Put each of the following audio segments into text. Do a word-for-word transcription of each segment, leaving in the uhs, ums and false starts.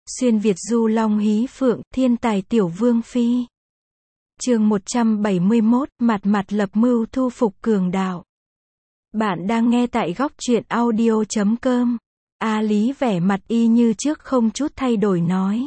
Xuyên Việt du long hí phượng, thiên tài tiểu vương phi. Chương một trăm bảy mươi mốt, mặt mặt lập mưu thu phục cường đạo. Bạn đang nghe tại góc truyện audio chấm com. A Lý vẻ mặt y như trước không chút thay đổi nói.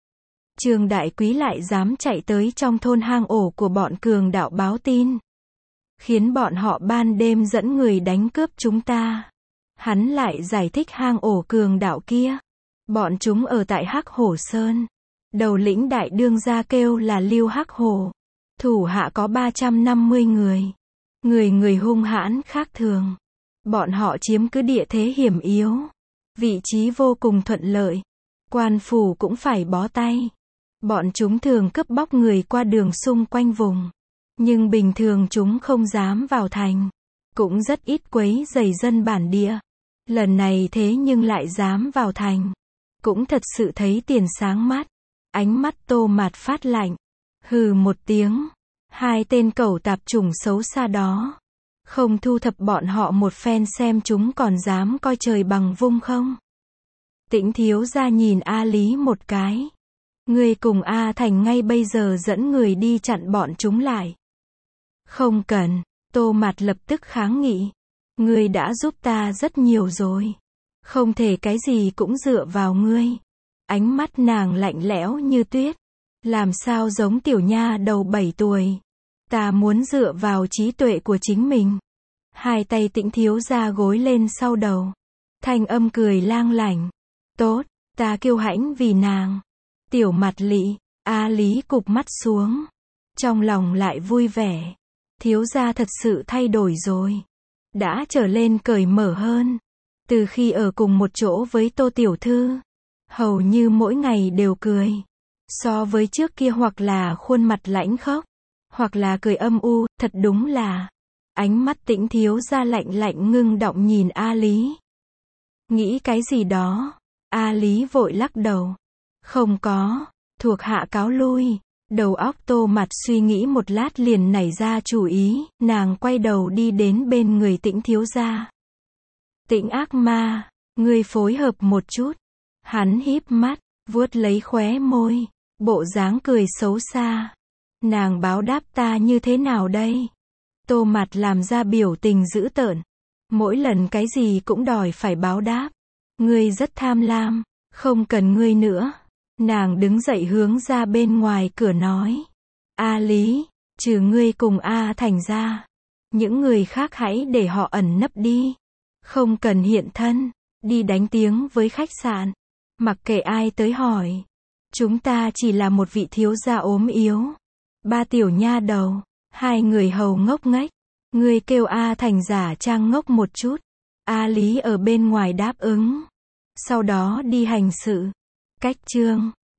Trương Đại Quý lại dám chạy tới trong thôn hang ổ của bọn cường đạo báo tin. Khiến bọn họ ban đêm dẫn người đánh cướp chúng ta. Hắn lại giải thích hang ổ cường đạo kia. Bọn chúng ở tại Hắc Hổ Sơn. Đầu lĩnh đại đương gia kêu là Lưu Hắc Hổ. Thủ hạ có ba trăm năm mươi người. Người người hung hãn khác thường. Bọn họ chiếm cứ địa thế hiểm yếu. Vị trí vô cùng thuận lợi. Quan phủ cũng phải bó tay. Bọn chúng thường cướp bóc người qua đường xung quanh vùng. Nhưng bình thường chúng không dám vào thành. Cũng rất ít quấy rầy dân bản địa. Lần này thế nhưng lại dám vào thành. Cũng thật sự thấy tiền sáng mắt. Ánh mắt Tô Mạt phát lạnh. Hừ một tiếng. Hai tên cẩu tạp chủng xấu xa đó. Không thu thập bọn họ một phen xem chúng còn dám coi trời bằng vung không? Tĩnh thiếu gia nhìn A Lý một cái. Ngươi cùng A Thành ngay bây giờ dẫn người đi chặn bọn chúng lại. Không cần. Tô Mạt lập tức kháng nghị. Ngươi đã giúp ta rất nhiều rồi. Không thể cái gì cũng dựa vào ngươi. Ánh mắt nàng lạnh lẽo như tuyết. Làm sao giống tiểu nha đầu bảy tuổi. Ta muốn dựa vào trí tuệ của chính mình. Hai tay Tĩnh thiếu gia gối lên sau đầu. Thanh âm cười lang lảnh. Tốt, ta kiêu hãnh vì nàng. Tiểu Mặt Lị, A Lý cụp mắt xuống. Trong lòng lại vui vẻ. Thiếu gia thật sự thay đổi rồi. Đã trở lên cởi mở hơn. Từ khi ở cùng một chỗ với Tô Tiểu Thư. Hầu như mỗi ngày đều cười. So với trước kia hoặc là khuôn mặt lãnh khốc. Hoặc là cười âm u, thật đúng là. Ánh mắt Tĩnh thiếu gia lạnh lạnh ngưng động nhìn A Lý. Nghĩ cái gì đó. A Lý vội lắc đầu. Không có, thuộc hạ cáo lui. Đầu óc Tô Mạt suy nghĩ một lát liền nảy ra chủ ý, nàng quay đầu đi đến bên người Tĩnh thiếu gia. Tĩnh ác ma, ngươi phối hợp một chút. Hắn híp mắt, vuốt lấy khóe môi, bộ dáng cười xấu xa. Nàng báo đáp ta như thế nào đây? Tô Mạt làm ra biểu tình dữ tợn. Mỗi lần cái gì cũng đòi phải báo đáp. Ngươi rất tham lam, không cần ngươi nữa. Nàng đứng dậy hướng ra bên ngoài cửa nói. A Lý, trừ ngươi cùng A Thành ra. Những người khác hãy để họ ẩn nấp đi. Không cần hiện thân. Đi đánh tiếng với khách sạn. Mặc kệ ai tới hỏi. Chúng ta chỉ là một vị thiếu gia ốm yếu. Ba tiểu nha đầu. Hai người hầu ngốc nghếch. Ngươi kêu A Thành giả trang ngốc một chút. A Lý ở bên ngoài đáp ứng. Sau đó đi hành sự. Cách chương.